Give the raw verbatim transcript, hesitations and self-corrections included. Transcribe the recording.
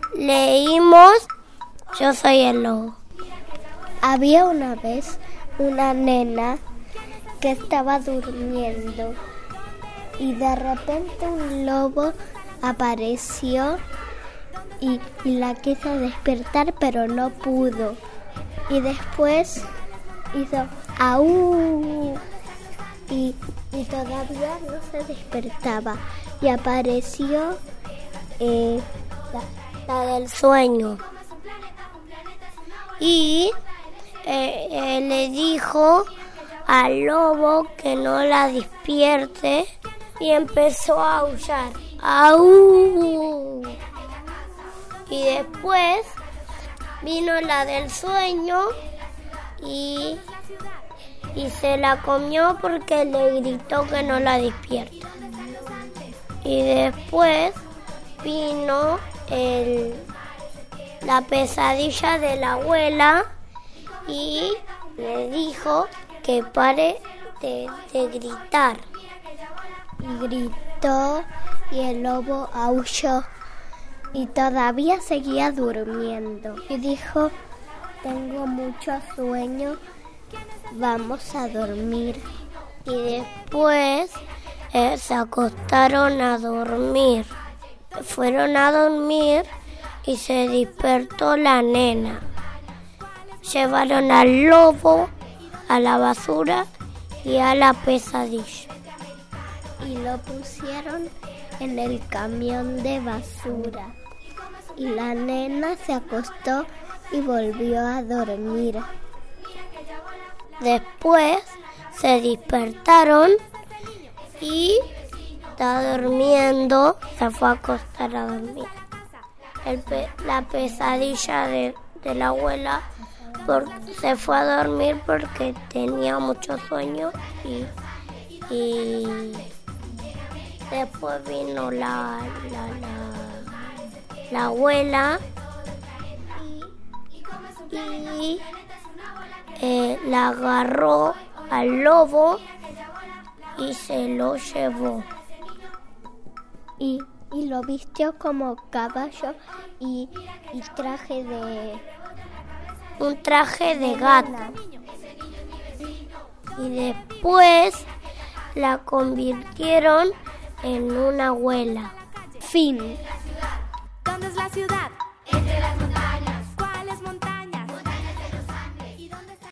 leímos Yo soy el lobo. Había una vez una nena que estaba durmiendo y de repente un lobo apareció y, y la quiso despertar, pero no pudo. Y después hizo ¡au! Y, y todavía no se despertaba. Y apareció eh, la, la del sueño. Y eh, eh, le dijo al lobo que no la despierte y empezó a aullar. ¡Au! Y después vino la del sueño y, y se la comió porque le gritó que no la despierta. Y después vino el, la pesadilla de la abuela y le dijo que pare de, de gritar. Y gritó y el lobo aulló y todavía seguía durmiendo. Y dijo, tengo mucho sueño, vamos a dormir. Y después eh, se acostaron a dormir. Fueron a dormir y se despertó la nena. Llevaron al lobo a la basura y a la pesadilla. Y lo pusieron en el camión de basura. Y la nena se acostó y volvió a dormir. Después se despertaron y estaba durmiendo, se fue a acostar a dormir. El pe- la pesadilla de, de la abuela por, se fue a dormir porque tenía mucho sueño y, y después vino la, la, la, la abuela y, y eh, la agarró al lobo y se lo llevó. Y, y lo vistió como caballo y, y traje de... un traje de gato. Y después la convirtieron en una abuela. Fin.